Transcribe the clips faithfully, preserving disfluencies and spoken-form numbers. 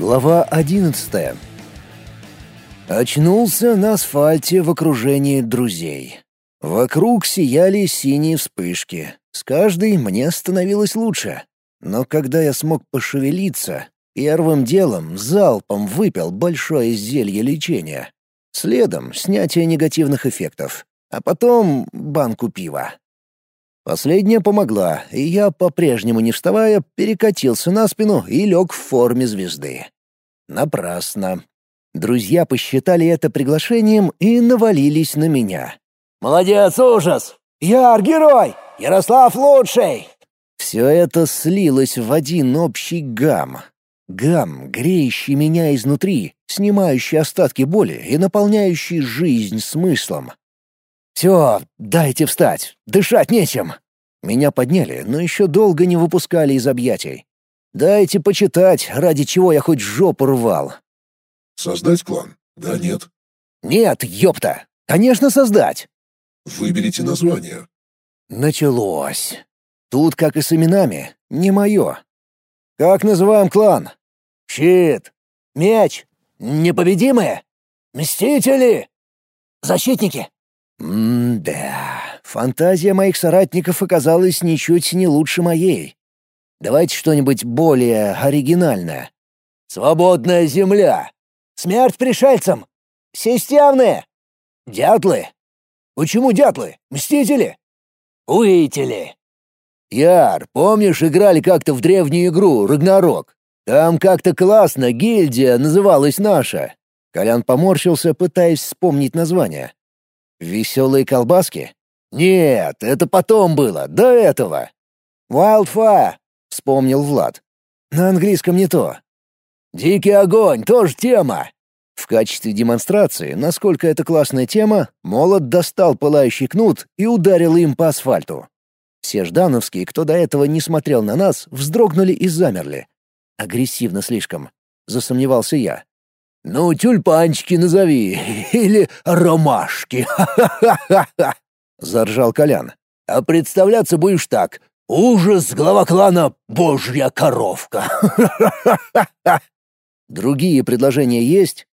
Глава одиннадцатая. Очнулся на асфальте в окружении друзей. Вокруг сияли синие вспышки. С каждой мне становилось лучше. Но когда я смог пошевелиться, первым делом залпом выпил большое зелье лечения. Следом снятие негативных эффектов. А потом банку пива. Последняя помогла, и я, по-прежнему не вставая, перекатился на спину и лег в форме звезды. Напрасно. Друзья посчитали это приглашением и навалились на меня. «Молодец, ужас! Яр, герой! Ярослав лучший!» Все это слилось в один общий гам. Гам, греющий меня изнутри, снимающий остатки боли и наполняющий жизнь смыслом. «Все, дайте встать, дышать нечем». Меня подняли, но еще долго не выпускали из объятий. «Дайте почитать, ради чего я хоть жопу рвал». «Создать клан? Да, нет?» «Нет, ёпта! Конечно, создать!» «Выберите название». Началось. Тут, как и с именами, не мое. «Как называем клан?» «Щит! Меч! Непобедимые! Мстители! Защитники!» М-да, фантазия моих соратников оказалась ничуть не лучше моей. Давайте что-нибудь более оригинальное. «Свободная земля! Смерть пришельцам! Системные! Дятлы! Почему дятлы? Мстители! Уители!» Яр, помнишь, играли как-то в древнюю игру «Рагнарок»? Там как-то классно гильдия называлась наша. Колян поморщился, пытаясь вспомнить название. «Веселые колбаски»? Нет, это потом было, до этого. «Wildfire», — вспомнил Влад. На английском не то. «Дикий огонь» — тоже тема. В качестве демонстрации, насколько это классная тема, молот достал пылающий кнут и ударил им по асфальту. Все ждановские, кто до этого не смотрел на нас, вздрогнули и замерли. Агрессивно слишком, засомневался я. «Ну, тюльпанчики назови, или ромашки, ха-ха-ха-ха!» — заржал Колян. «А представляться будешь так. Ужас, глава клана, божья коровка!» Другие предложения есть?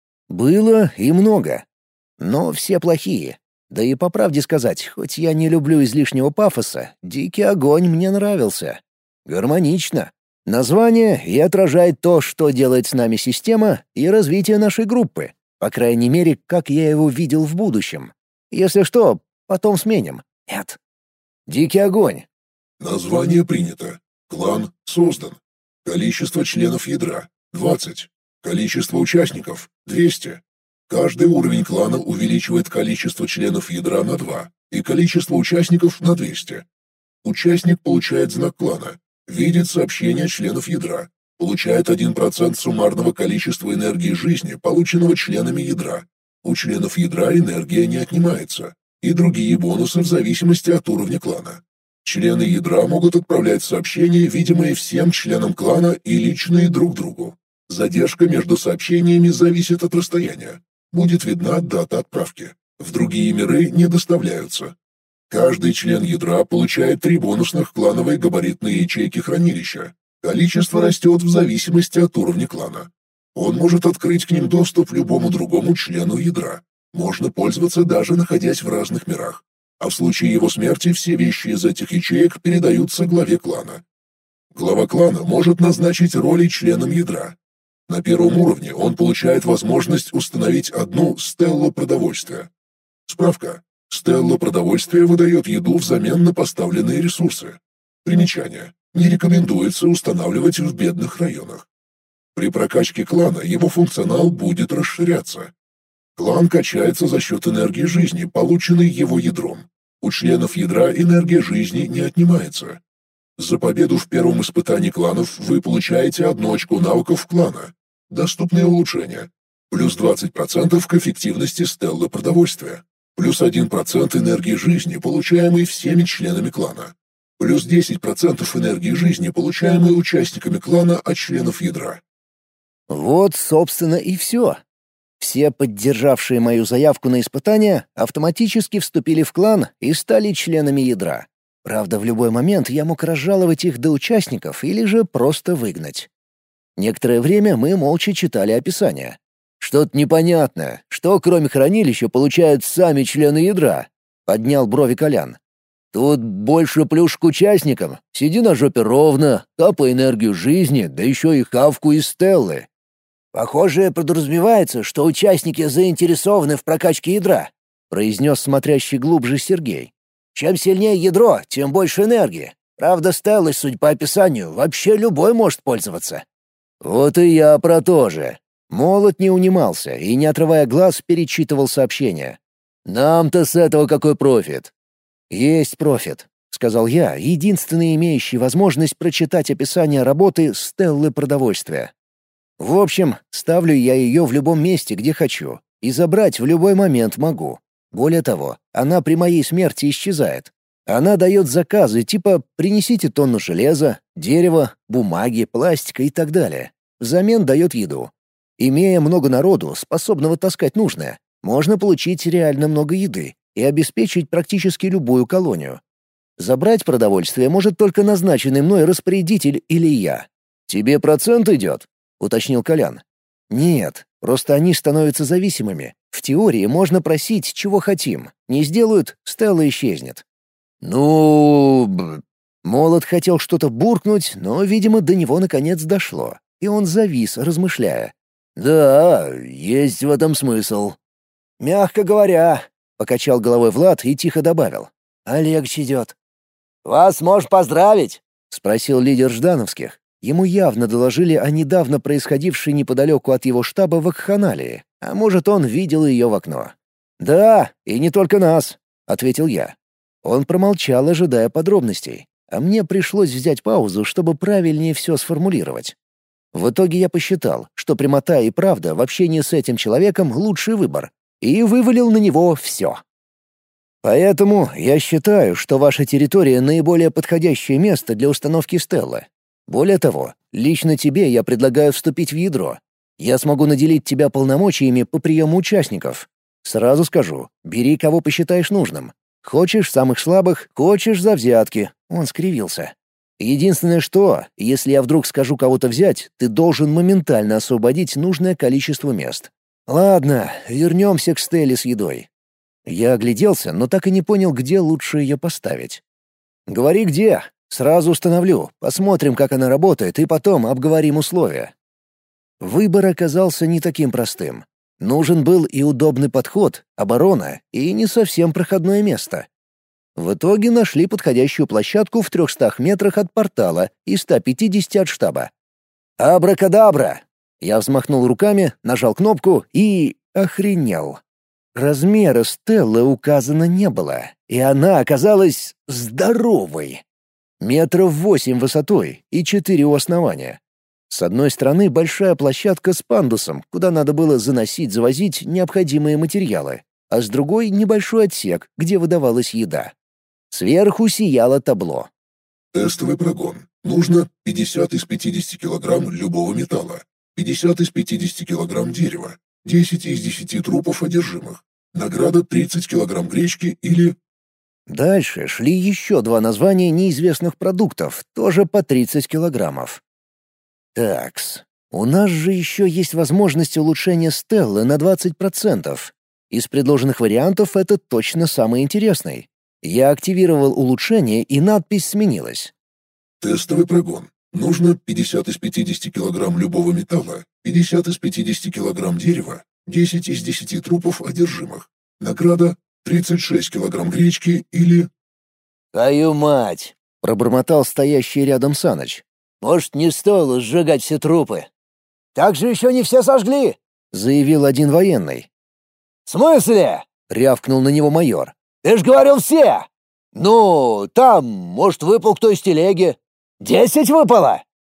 Было и много. Но все плохие. Да и по правде сказать, хоть я не люблю излишнего пафоса, «Дикий огонь» мне нравился. Гармонично. Название и отражает то, что делает с нами система и развитие нашей группы. По крайней мере, как я его видел в будущем. Если что, потом сменим. Нет. «Дикий огонь». Название принято. Клан создан. Количество членов ядра — двадцать. Количество участников — двести. Каждый уровень клана увеличивает количество членов ядра на два и количество участников на двести. Участник получает знак клана, видит сообщение членов ядра, получает один процент суммарного количества энергии жизни, полученного членами ядра. У членов ядра энергия не отнимается, и другие бонусы в зависимости от уровня клана. Члены ядра могут отправлять сообщения, видимые всем членам клана и личные друг другу. Задержка между сообщениями зависит от расстояния. Будет видна дата отправки. В другие миры не доставляются. Каждый член ядра получает три бонусных клановые габаритные ячейки хранилища. Количество растет в зависимости от уровня клана. Он может открыть к ним доступ любому другому члену ядра. Можно пользоваться даже находясь в разных мирах. А в случае его смерти все вещи из этих ячеек передаются главе клана. Глава клана может назначить роли членам ядра. На первом уровне он получает возможность установить одну стеллу продовольствия. Справка. Стелла продовольствия выдает еду взамен на поставленные ресурсы. Примечание. Не рекомендуется устанавливать в бедных районах. При прокачке клана его функционал будет расширяться. Клан качается за счет энергии жизни, полученной его ядром. У членов ядра энергия жизни не отнимается. За победу в первом испытании кланов вы получаете одно очко навыков клана. Доступные улучшения. Плюс двадцать процентов к эффективности стеллы продовольствия. Плюс один процент энергии жизни, получаемой всеми членами клана. Плюс десять процентов энергии жизни, получаемой участниками клана от членов ядра. Вот, собственно, и все. Все, поддержавшие мою заявку на испытание, автоматически вступили в клан и стали членами ядра. Правда, в любой момент я мог разжаловать их до участников или же просто выгнать. Некоторое время мы молча читали описание. «Что-то непонятно. Что, кроме хранилища, получают сами члены ядра?» — поднял брови Колян. «Тут больше плюш к участникам. Сиди на жопе ровно, капай энергию жизни, да еще и хавку из стеллы». «Похоже, подразумевается, что участники заинтересованы в прокачке ядра», — произнес смотрящий глубже Сергей. «Чем сильнее ядро, тем больше энергии. Правда, стеллой, судя по описанию, вообще любой может пользоваться». «Вот и я про то же». Молот не унимался и, не отрывая глаз, перечитывал сообщение. «Нам-то с этого какой профит?» «Есть профит», — сказал я, единственный имеющий возможность прочитать описание работы стеллы продовольствия. «В общем, ставлю я ее в любом месте, где хочу, и забрать в любой момент могу. Более того, она при моей смерти исчезает. Она дает заказы типа «принесите тонну железа», «дерева», «бумаги», «пластика» и так далее. Взамен дает еду. Имея много народу, способного таскать нужное, можно получить реально много еды и обеспечить практически любую колонию. Забрать продовольствие может только назначенный мной распорядитель или я. «Тебе процент идет?» — уточнил Колян. «Нет, просто они становятся зависимыми. В теории можно просить, чего хотим. Не сделают — стелла исчезнет». «Ну...» б... Молот хотел что-то буркнуть, но, видимо, до него наконец дошло, и он завис, размышляя. «Да, есть в этом смысл». «Мягко говоря», — покачал головой Влад и тихо добавил. «А легче идет». «Вас может поздравить?» — спросил лидер ждановских. Ему явно доложили о недавно происходившей неподалеку от его штаба вакханалии, а может, он видел ее в окно. «Да, и не только нас», — ответил я. Он промолчал, ожидая подробностей, а мне пришлось взять паузу, чтобы правильнее все сформулировать. В итоге я посчитал, что прямота и правда в общении с этим человеком — лучший выбор, и вывалил на него все. Поэтому я считаю, что ваша территория — наиболее подходящее место для установки стеллы. Более того, лично тебе я предлагаю вступить в ядро. Я смогу наделить тебя полномочиями по приему участников. Сразу скажу, бери кого посчитаешь нужным. Хочешь самых слабых, хочешь за взятки. Он скривился. Единственное что, если я вдруг скажу кого-то взять, ты должен моментально освободить нужное количество мест. Ладно, вернемся к стеле с едой. Я огляделся, но так и не понял, где лучше ее поставить. Говори где. Сразу установлю, посмотрим, как она работает, и потом обговорим условия. Выбор оказался не таким простым. Нужен был и удобный подход, оборона, и не совсем проходное место. В итоге нашли подходящую площадку в трехстах метрах от портала и ста пятидесяти от штаба. «Абракадабра!» Я взмахнул руками, нажал кнопку и... охренел. Размера стеллы указано не было, и она оказалась здоровой. Метров восемь высотой и четыре у основания. С одной стороны большая площадка с пандусом, куда надо было заносить-завозить необходимые материалы, а с другой небольшой отсек, где выдавалась еда. Сверху сияло табло. Тестовый прогон. Нужно пятьдесят из пятидесяти килограмм любого металла, пятьдесят из пятидесяти килограмм дерева, десять из десяти трупов одержимых. Награда тридцать килограмм гречки или... Дальше шли еще два названия неизвестных продуктов, тоже по тридцать килограммов. Такс, у нас же еще есть возможность улучшения стеллы на двадцать процентов. Из предложенных вариантов это точно самый интересный. Я активировал улучшение, и надпись сменилась. Тестовый прогон. Нужно пятьдесят из пятидесяти килограмм любого металла, пятьдесят из пятидесяти килограмм дерева, десять из десяти трупов одержимых. Награда тридцать шесть килограмм гречки или... «Твою мать!» — пробормотал стоящий рядом Саныч. «Может, не стоило сжигать все трупы?» «Так же еще не все сожгли!» — заявил один военный. «В смысле?» — рявкнул на него майор. «Ты ж говорил все!» «Ну, там, может, выпал кто из телеги. Десять выпало?»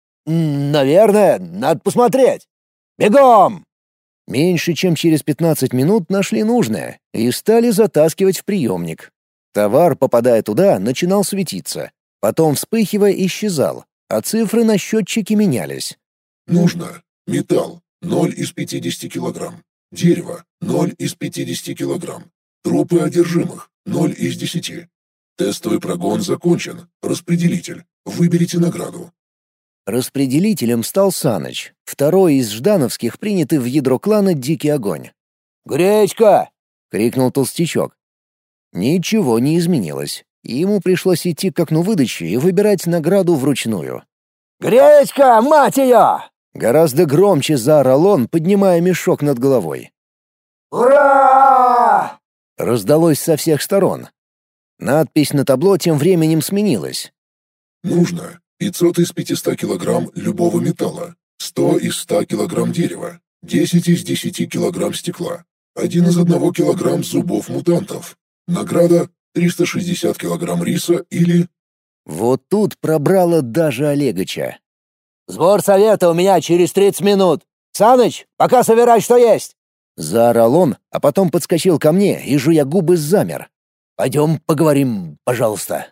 «Наверное, надо посмотреть. Бегом!» Меньше чем через пятнадцать минут нашли нужное и стали затаскивать в приемник. Товар, попадая туда, начинал светиться. Потом, вспыхивая, исчезал, а цифры на счетчике менялись. Нужно металл ноль из пятидесяти килограмм, дерево ноль из пятидесяти килограмм, трупы одержимых ноль из десяти. Тестовый прогон закончен. Распределитель. Выберите награду. Распределителем стал Саныч, второй из ждановских, принятый в ядро клана «Дикий огонь». «Гречка!» — крикнул толстячок. Ничего не изменилось, и ему пришлось идти к окну выдачи и выбирать награду вручную. «Гречка, мать ее!» Гораздо громче заорал он, поднимая мешок над головой. «Ура!» Раздалось со всех сторон. Надпись на табло тем временем сменилась. Нужно пятьсот из пятисот килограмм любого металла, сто из ста килограмм дерева, десять из десяти килограмм стекла, один из одного килограмм зубов мутантов. Награда триста шестьдесят килограмм риса или... Вот тут пробрало даже Олегыча. «Сбор совета у меня через тридцать минут. Саныч, пока собирай, что есть!» Заорал он, а потом подскочил ко мне и, жуя губы, замер. «Пойдем поговорим, пожалуйста».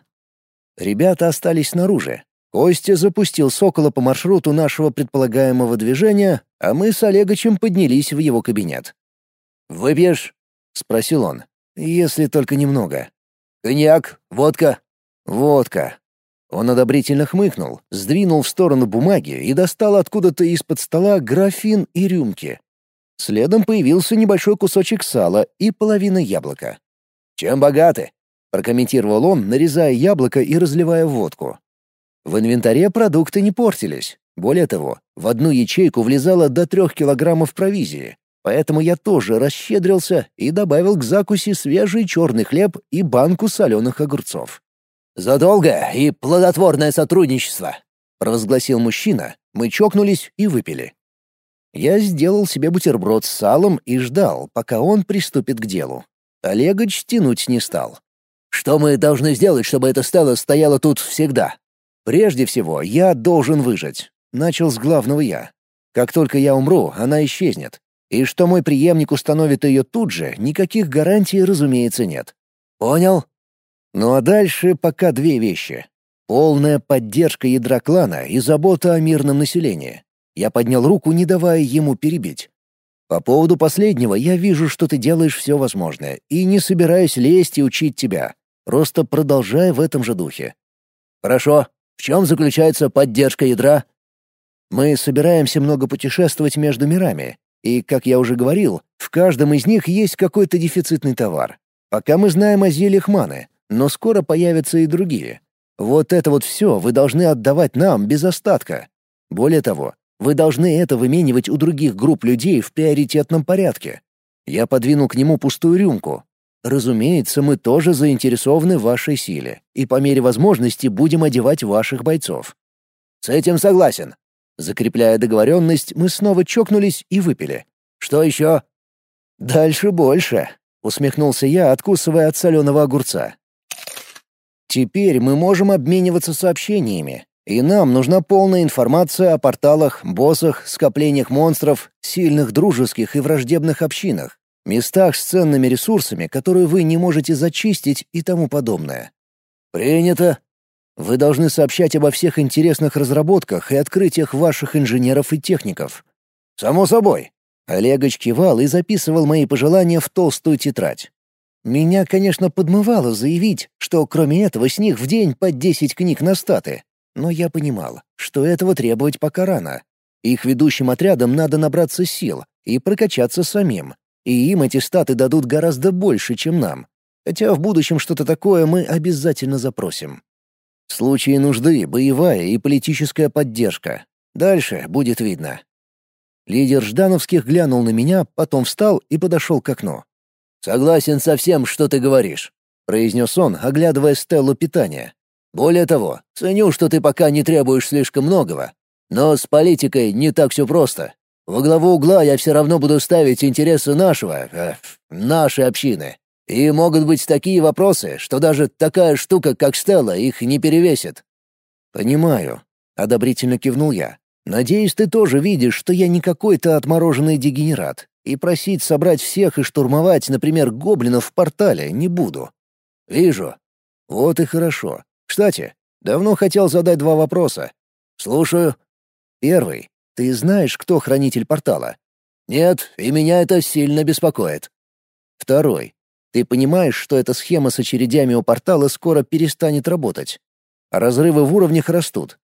Ребята остались снаружи. Костя запустил Сокола по маршруту нашего предполагаемого движения, а мы с Олегычем поднялись в его кабинет. «Выпьешь?» — спросил он. «Если только немного». «Коньяк? Водка?» «Водка». Он одобрительно хмыкнул, сдвинул в сторону бумаги и достал откуда-то из-под стола графин и рюмки. Следом появился небольшой кусочек сала и половина яблока. «Чем богаты?» — прокомментировал он, нарезая яблоко и разливая водку. В инвентаре продукты не портились. Более того, в одну ячейку влезало до трех килограммов провизии, поэтому я тоже расщедрился и добавил к закуси свежий черный хлеб и банку соленых огурцов. «За долгое и плодотворное сотрудничество», — провозгласил мужчина, мы чокнулись и выпили. Я сделал себе бутерброд с салом и ждал, пока он приступит к делу. Олегович тянуть не стал. «Что мы должны сделать, чтобы эта стела стояла тут всегда?» «Прежде всего, я должен выжить», — начал с главного я. «Как только я умру, она исчезнет. И что мой преемник установит ее тут же, никаких гарантий, разумеется, нет». «Понял?» Ну а дальше пока две вещи. Полная поддержка ядра клана и забота о мирном населении. Я поднял руку, не давая ему перебить. По поводу последнего я вижу, что ты делаешь все возможное, и не собираюсь лезть и учить тебя. Просто продолжай в этом же духе. «Хорошо. В чем заключается поддержка ядра?» Мы собираемся много путешествовать между мирами, и, как я уже говорил, в каждом из них есть какой-то дефицитный товар. Пока мы знаем о зельях маны, но скоро появятся и другие. Вот это вот все вы должны отдавать нам без остатка. Более того, вы должны это выменивать у других групп людей в приоритетном порядке. Я подвинул к нему пустую рюмку. Разумеется, мы тоже заинтересованы в вашей силе, и по мере возможности будем одевать ваших бойцов. «С этим согласен». Закрепляя договоренность, мы снова чокнулись и выпили. «Что еще?» «Дальше больше», — усмехнулся я, откусывая от соленого огурца. «Теперь мы можем обмениваться сообщениями, и нам нужна полная информация о порталах, боссах, скоплениях монстров, сильных дружеских и враждебных общинах, местах с ценными ресурсами, которые вы не можете зачистить и тому подобное». «Принято». «Вы должны сообщать обо всех интересных разработках и открытиях ваших инженеров и техников». «Само собой». Олегович кивал и записывал мои пожелания в толстую тетрадь. Меня, конечно, подмывало заявить, что кроме этого с них в день по десять книг на статы, но я понимал, что этого требовать пока рано. Их ведущим отрядам надо набраться сил и прокачаться самим, и им эти статы дадут гораздо больше, чем нам. Хотя в будущем что-то такое мы обязательно запросим. В случае нужды боевая и политическая поддержка. Дальше будет видно. Лидер Ждановских глянул на меня, потом встал и подошел к окну. «Согласен со всем, что ты говоришь», — произнес он, оглядывая стелу питания. «Более того, ценю, что ты пока не требуешь слишком многого. Но с политикой не так все просто. Во главу угла я все равно буду ставить интересы нашего, э, нашей общины. И могут быть такие вопросы, что даже такая штука, как стела, их не перевесит». «Понимаю», — одобрительно кивнул я. «Надеюсь, ты тоже видишь, что я не какой-то отмороженный дегенерат, и просить собрать всех и штурмовать, например, гоблинов в портале не буду». «Вижу». «Вот и хорошо. Кстати, давно хотел задать два вопроса». «Слушаю». «Первый. Ты знаешь, кто хранитель портала?» «Нет, и меня это сильно беспокоит». «Второй. Ты понимаешь, что эта схема с очередями у портала скоро перестанет работать? А разрывы в уровнях растут,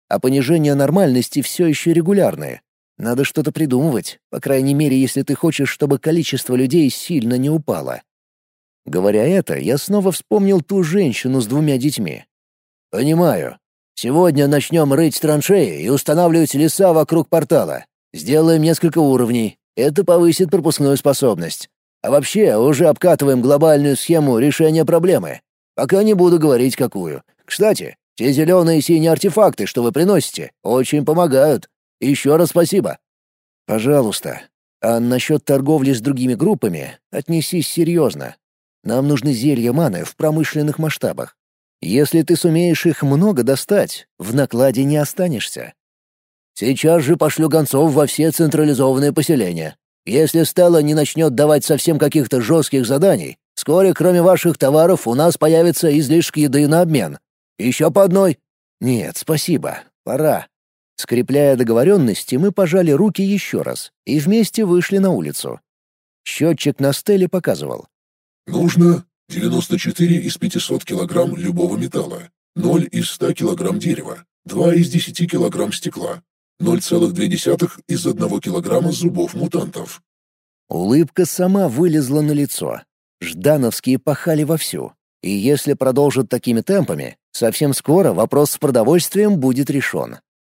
а понижение нормальности все еще регулярное. Надо что-то придумывать, по крайней мере, если ты хочешь, чтобы количество людей сильно не упало. Говоря это, я снова вспомнил ту женщину с двумя детьми. «Понимаю. Сегодня начнем рыть траншеи и устанавливать леса вокруг портала. Сделаем несколько уровней. Это повысит пропускную способность. А вообще, уже обкатываем глобальную схему решения проблемы. Пока не буду говорить, какую. Кстати, те зеленые и синие артефакты, что вы приносите, очень помогают. Еще раз спасибо». «Пожалуйста. А насчет торговли с другими группами отнесись серьезно. Нам нужны зелья маны в промышленных масштабах. Если ты сумеешь их много достать, в накладе не останешься». «Сейчас же пошлю гонцов во все централизованные поселения. Если Стелла не начнет давать совсем каких-то жестких заданий, вскоре, кроме ваших товаров, у нас появится излишек еды на обмен. Еще по одной?» «Нет, спасибо. Пора». Скрепляя договоренности, мы пожали руки еще раз и вместе вышли на улицу. Счетчик на стеле показывал. Нужно девяносто четыре из пятисот килограмм любого металла, ноль из ста килограмм дерева, два из десяти килограмм стекла, ноль целых две десятых из одного килограмма зубов мутантов. Улыбка сама вылезла на лицо. Ждановские пахали вовсю. И если продолжат такими темпами, совсем скоро вопрос с продовольствием будет решен.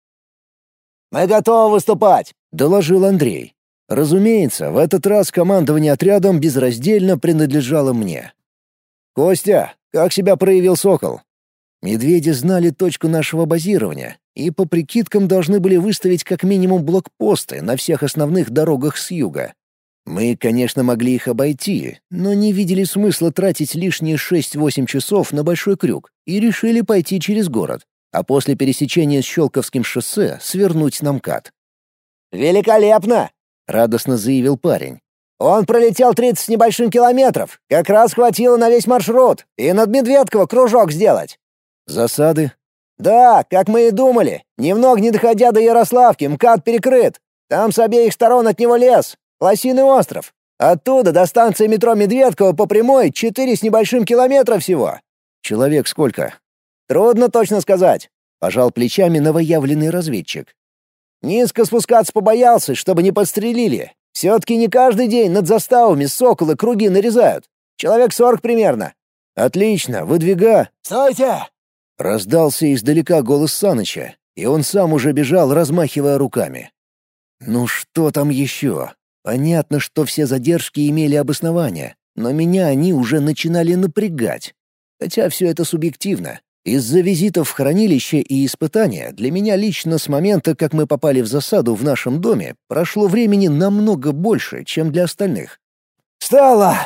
«Мы готовы выступать!» — доложил Андрей. Разумеется, в этот раз командование отрядом безраздельно принадлежало мне. «Костя, как себя проявил Сокол?» Медведи знали точку нашего базирования и по прикидкам должны были выставить как минимум блокпосты на всех основных дорогах с юга. Мы, конечно, могли их обойти, но не видели смысла тратить лишние шесть-восемь часов на Большой Крюк и решили пойти через город, а после пересечения с Щелковским шоссе свернуть на МКАД. «Великолепно!» — радостно заявил парень. «Он пролетел тридцать с небольшим километров. Как раз хватило на весь маршрут. И над Медведково кружок сделать». «Засады?» «Да, как мы и думали. Немного не доходя до Ярославки, МКАД перекрыт. Там с обеих сторон от него лес. Лосиный остров. Оттуда до станции метро Медведково по прямой четыре с небольшим километра всего». «Человек сколько?» «Трудно точно сказать», — пожал плечами новоявленный разведчик. «Низко спускаться побоялся, чтобы не подстрелили. Все-таки не каждый день над заставами соколы круги нарезают. Человек сорок примерно». «Отлично, выдвига...» «Стойте!» — раздался издалека голос Саныча, и он сам уже бежал, размахивая руками. «Ну что там еще? Понятно, что все задержки имели обоснование, но меня они уже начинали напрягать. Хотя все это субъективно. Из-за визитов в хранилище и испытания для меня лично с момента, как мы попали в засаду в нашем доме, прошло времени намного больше, чем для остальных. «Стелла!»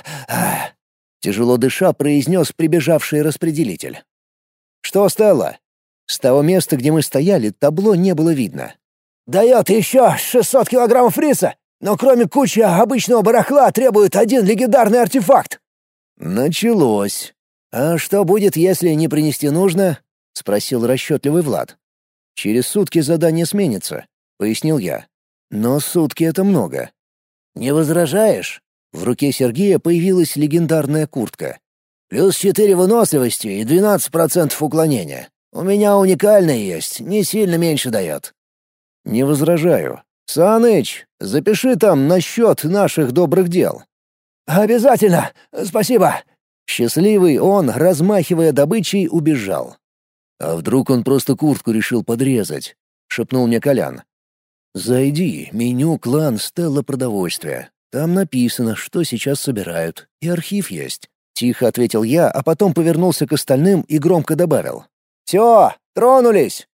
— тяжело дыша произнес прибежавший распределитель. «Что, Стелла?» С того места, где мы стояли, табло не было видно. «Дает еще шестьсот килограммов риса, но кроме кучи обычного барахла требует один легендарный артефакт». Началось. «А что будет, если не принести нужно?» — спросил расчетливый Влад. «Через сутки задание сменится», — пояснил я. «Но сутки — это много». «Не возражаешь?» В руке Сергея появилась легендарная куртка. «Плюс четыре выносливости и двенадцать процентов уклонения. У меня уникальная есть, не сильно меньше дает». «Не возражаю. Саныч, запиши там на счет наших добрых дел». «Обязательно! Спасибо!» Счастливый он, размахивая добычей, убежал. «А вдруг он просто куртку решил подрезать?» — шепнул мне Колян. «Зайди, меню клан Стелла продовольствия. Там написано, что сейчас собирают, и архив есть». Тихо ответил я, а потом повернулся к остальным и громко добавил. «Все, тронулись!»